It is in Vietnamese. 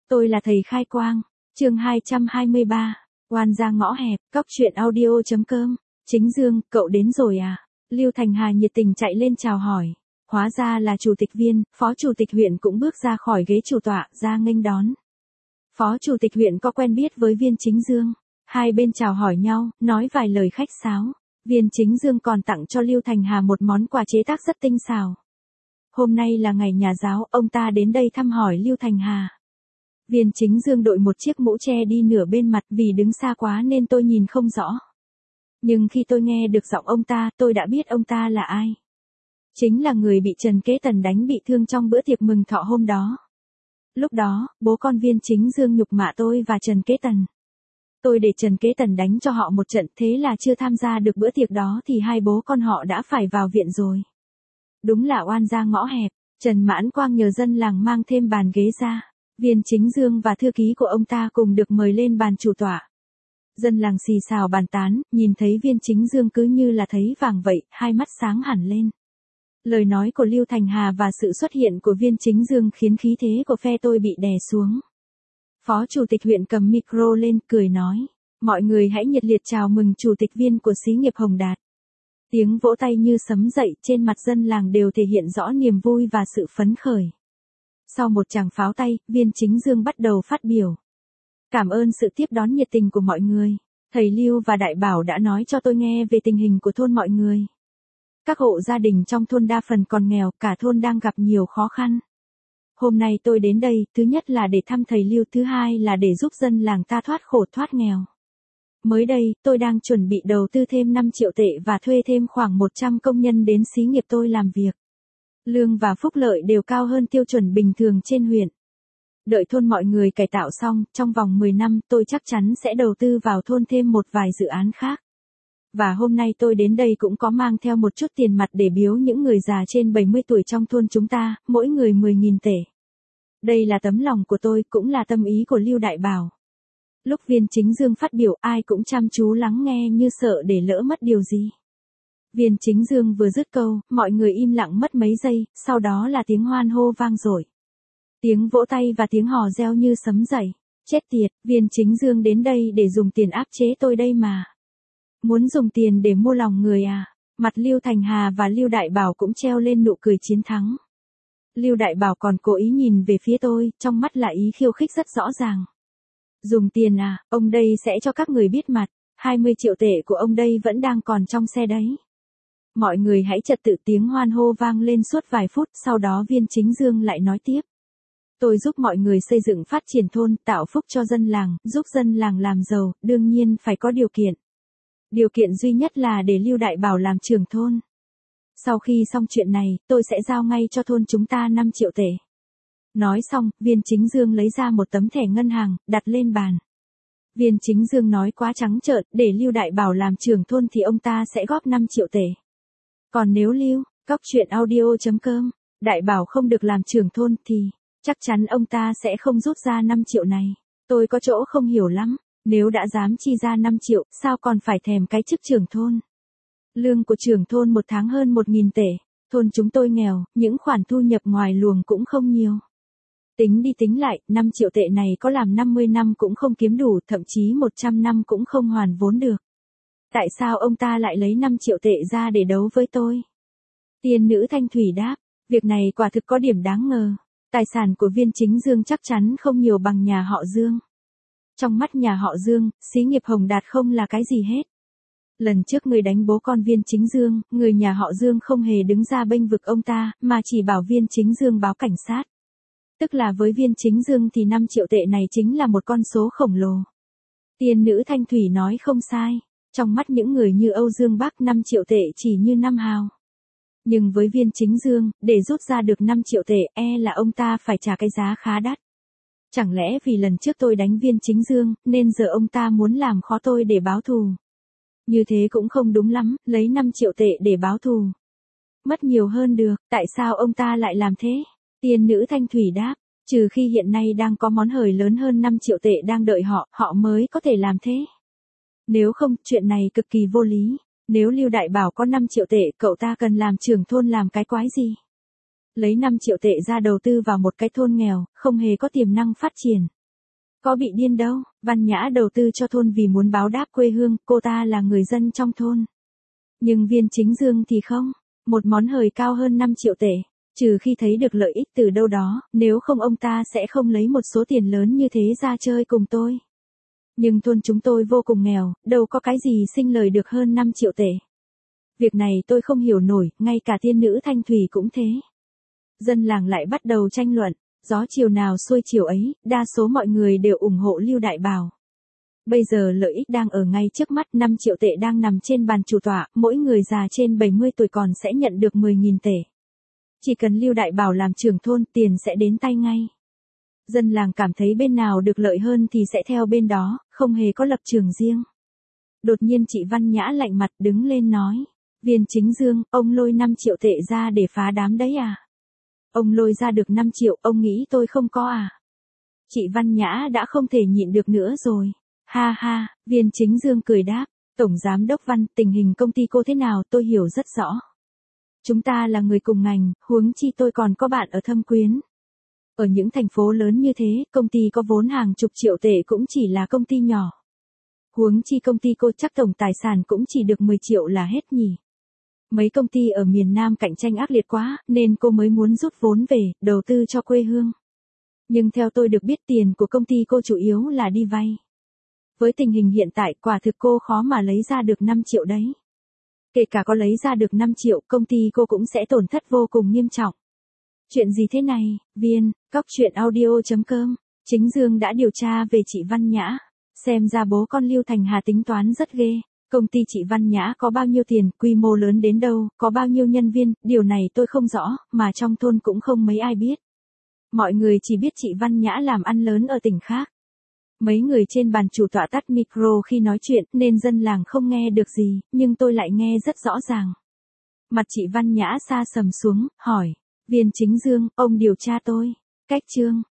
Tôi là thầy khai quang. Chương 223. Oan ra ngõ hẹp. Cóc truyện audio.com. Chính Dương, cậu đến rồi à? Lưu Thành Hà nhiệt tình chạy lên chào hỏi. Hóa ra là chủ tịch Viên, phó chủ tịch huyện cũng bước ra khỏi ghế chủ tọa, ra nghênh đón. Phó chủ tịch huyện có quen biết với Viên Chính Dương. Hai bên chào hỏi nhau, nói vài lời khách sáo. Viên Chính Dương còn tặng cho Lưu Thành Hà một món quà chế tác rất tinh xảo. Hôm nay là ngày nhà giáo, ông ta đến đây thăm hỏi Lưu Thành Hà. Viên Chính Dương đội một chiếc mũ che đi nửa bên mặt, vì đứng xa quá nên tôi nhìn không rõ. Nhưng khi tôi nghe được giọng ông ta, tôi đã biết ông ta là ai. Chính là người bị Trần Kế Tần đánh bị thương trong bữa tiệc mừng thọ hôm đó. Lúc đó, bố con Viên Chính Dương nhục mạ tôi và Trần Kế Tần. Tôi để Trần Kế Tần đánh cho họ một trận, thế là chưa tham gia được bữa tiệc đó thì hai bố con họ đã phải vào viện rồi. Đúng là oan ra ngõ hẹp. Trần Mãn Quang nhờ dân làng mang thêm bàn ghế ra. Viên Chính Dương và thư ký của ông ta cùng được mời lên bàn chủ tọa. Dân làng xì xào bàn tán, nhìn thấy Viên Chính Dương cứ như là thấy vàng vậy, hai mắt sáng hẳn lên. Lời nói của Lưu Thành Hà và sự xuất hiện của Viên Chính Dương khiến khí thế của phe tôi bị đè xuống. Phó chủ tịch huyện cầm micro lên, cười nói. Mọi người hãy nhiệt liệt chào mừng chủ tịch Viên của xí nghiệp Hồng Đạt. Tiếng vỗ tay như sấm dậy, trên mặt dân làng đều thể hiện rõ niềm vui và sự phấn khởi. Sau một tràng pháo tay, Viên Chính Dương bắt đầu phát biểu. Cảm ơn sự tiếp đón nhiệt tình của mọi người. Thầy Lưu và Đại Bảo đã nói cho tôi nghe về tình hình của thôn mọi người. Các hộ gia đình trong thôn đa phần còn nghèo, cả thôn đang gặp nhiều khó khăn. Hôm nay tôi đến đây, thứ nhất là để thăm thầy Lưu, thứ hai là để giúp dân làng ta thoát khổ thoát nghèo. Mới đây, tôi đang chuẩn bị đầu tư thêm 5 triệu tệ và thuê thêm khoảng 100 công nhân đến xí nghiệp tôi làm việc. Lương và phúc lợi đều cao hơn tiêu chuẩn bình thường trên huyện. Đợi thôn mọi người cải tạo xong, trong vòng 10 năm tôi chắc chắn sẽ đầu tư vào thôn thêm một vài dự án khác. Và hôm nay tôi đến đây cũng có mang theo một chút tiền mặt để biếu những người già trên 70 tuổi trong thôn chúng ta, mỗi người 10.000 tệ. Đây là tấm lòng của tôi, cũng là tâm ý của Lưu Đại Bảo. Lúc Viên Chính Dương phát biểu, ai cũng chăm chú lắng nghe như sợ để lỡ mất điều gì. Viên Chính Dương vừa dứt câu, mọi người im lặng mất mấy giây, sau đó là tiếng hoan hô vang dội. Tiếng vỗ tay và tiếng hò reo như sấm dậy. Chết tiệt, Viên Chính Dương đến đây để dùng tiền áp chế tôi đây mà. Muốn dùng tiền để mua lòng người à? Mặt Lưu Thành Hà và Lưu Đại Bảo cũng treo lên nụ cười chiến thắng. Lưu Đại Bảo còn cố ý nhìn về phía tôi, trong mắt là ý khiêu khích rất rõ ràng. Dùng tiền à, ông đây sẽ cho các người biết mặt, 20 triệu tệ của ông đây vẫn đang còn trong xe đấy. Mọi người hãy trật tự, tiếng hoan hô vang lên suốt vài phút, sau đó Viên Chính Dương lại nói tiếp. Tôi giúp mọi người xây dựng phát triển thôn, tạo phúc cho dân làng, giúp dân làng làm giàu, đương nhiên phải có điều kiện. Điều kiện duy nhất là để Lưu Đại Bảo làm trưởng thôn. Sau khi xong chuyện này, tôi sẽ giao ngay cho thôn chúng ta 5 triệu tệ. Nói xong, Viên Chính Dương lấy ra một tấm thẻ ngân hàng, đặt lên bàn. Viên Chính Dương nói quá trắng trợn, để Lưu Đại Bảo làm trưởng thôn thì ông ta sẽ góp 5 triệu tệ. Còn nếu Cóc truyện audio.com, Đại Bảo không được làm trưởng thôn thì, chắc chắn ông ta sẽ không rút ra 5 triệu này. Tôi có chỗ không hiểu lắm, nếu đã dám chi ra 5 triệu, sao còn phải thèm cái chức trưởng thôn. Lương của trưởng thôn một tháng hơn 1.000 tệ, thôn chúng tôi nghèo, những khoản thu nhập ngoài luồng cũng không nhiều. Tính đi tính lại, 5 triệu tệ này có làm 50 năm cũng không kiếm đủ, thậm chí 100 năm cũng không hoàn vốn được. Tại sao ông ta lại lấy 5 triệu tệ ra để đấu với tôi? Tiên nữ Thanh Thủy đáp, việc này quả thực có điểm đáng ngờ. Tài sản của Viên Chính Dương chắc chắn không nhiều bằng nhà họ Dương. Trong mắt nhà họ Dương, xí nghiệp Hồng Đạt không là cái gì hết. Lần trước người đánh bố con Viên Chính Dương, người nhà họ Dương không hề đứng ra bênh vực ông ta, mà chỉ bảo Viên Chính Dương báo cảnh sát. Tức là với Viên Chính Dương thì 5 triệu tệ này chính là một con số khổng lồ. Tiên nữ Thanh Thủy nói không sai. Trong mắt những người như Âu Dương Bắc 5 triệu tệ chỉ như 5 hào. Nhưng với Viên Chính Dương, để rút ra được 5 triệu tệ, là ông ta phải trả cái giá khá đắt. Chẳng lẽ vì lần trước tôi đánh Viên Chính Dương, nên giờ ông ta muốn làm khó tôi để báo thù? Như thế cũng không đúng lắm, lấy 5 triệu tệ để báo thù. Mất nhiều hơn được, tại sao ông ta lại làm thế? Tiên nữ Thanh Thủy đáp, trừ khi hiện nay đang có món hời lớn hơn 5 triệu tệ đang đợi họ mới có thể làm thế. Nếu không, chuyện này cực kỳ vô lý. Nếu Lưu Đại Bảo có 5 triệu tệ, cậu ta cần làm trưởng thôn làm cái quái gì? Lấy 5 triệu tệ ra đầu tư vào một cái thôn nghèo, không hề có tiềm năng phát triển. Có bị điên đâu, Văn Nhã đầu tư cho thôn vì muốn báo đáp quê hương, cô ta là người dân trong thôn. Nhưng Viên Chính Dương thì không, một món hời cao hơn 5 triệu tệ. Trừ khi thấy được lợi ích từ đâu đó, nếu không ông ta sẽ không lấy một số tiền lớn như thế ra chơi cùng tôi. Nhưng thôn chúng tôi vô cùng nghèo, đâu có cái gì sinh lời được hơn 5 triệu tệ. Việc này tôi không hiểu nổi, ngay cả tiên nữ Thanh Thủy cũng thế. Dân làng lại bắt đầu tranh luận, gió chiều nào xuôi chiều ấy, đa số mọi người đều ủng hộ Lưu Đại Bảo. Bây giờ lợi ích đang ở ngay trước mắt, 5 triệu tệ đang nằm trên bàn chủ tọa, mỗi người già trên 70 tuổi còn sẽ nhận được 10.000 tệ. Chỉ cần Lưu Đại Bảo làm trưởng thôn, tiền sẽ đến tay ngay. Dân làng cảm thấy bên nào được lợi hơn thì sẽ theo bên đó, không hề có lập trường riêng. Đột nhiên chị Văn Nhã lạnh mặt đứng lên nói. Viên Chính Dương, ông lôi 5 triệu tệ ra để phá đám đấy à? Ông lôi ra được 5 triệu, ông nghĩ tôi không có à? Chị Văn Nhã đã không thể nhịn được nữa rồi. Ha ha, Viên Chính Dương cười đáp. Tổng Giám đốc Văn, tình hình công ty cô thế nào tôi hiểu rất rõ. Chúng ta là người cùng ngành, huống chi tôi còn có bạn ở Thâm Quyến. Ở những thành phố lớn như thế, công ty có vốn hàng chục triệu tệ cũng chỉ là công ty nhỏ. Huống chi công ty cô chắc tổng tài sản cũng chỉ được 10 triệu là hết nhỉ. Mấy công ty ở miền Nam cạnh tranh ác liệt quá, nên cô mới muốn rút vốn về, đầu tư cho quê hương. Nhưng theo tôi được biết tiền của công ty cô chủ yếu là đi vay. Với tình hình hiện tại quả thực cô khó mà lấy ra được 5 triệu đấy. Kể cả có lấy ra được 5 triệu, công ty cô cũng sẽ tổn thất vô cùng nghiêm trọng. Chuyện gì thế này, Viên, cóc truyện audio.com, Chính Dương đã điều tra về chị Văn Nhã. Xem ra bố con Lưu Thành Hà tính toán rất ghê. Công ty chị Văn Nhã có bao nhiêu tiền, quy mô lớn đến đâu, có bao nhiêu nhân viên, điều này tôi không rõ, mà trong thôn cũng không mấy ai biết. Mọi người chỉ biết chị Văn Nhã làm ăn lớn ở tỉnh khác. Mấy người trên bàn chủ tọa tắt micro khi nói chuyện nên dân làng không nghe được gì, nhưng tôi lại nghe rất rõ ràng. Mặt chị Văn Nhã xa sầm xuống, hỏi. Viên Chính Dương, ông điều tra tôi. Cách chương.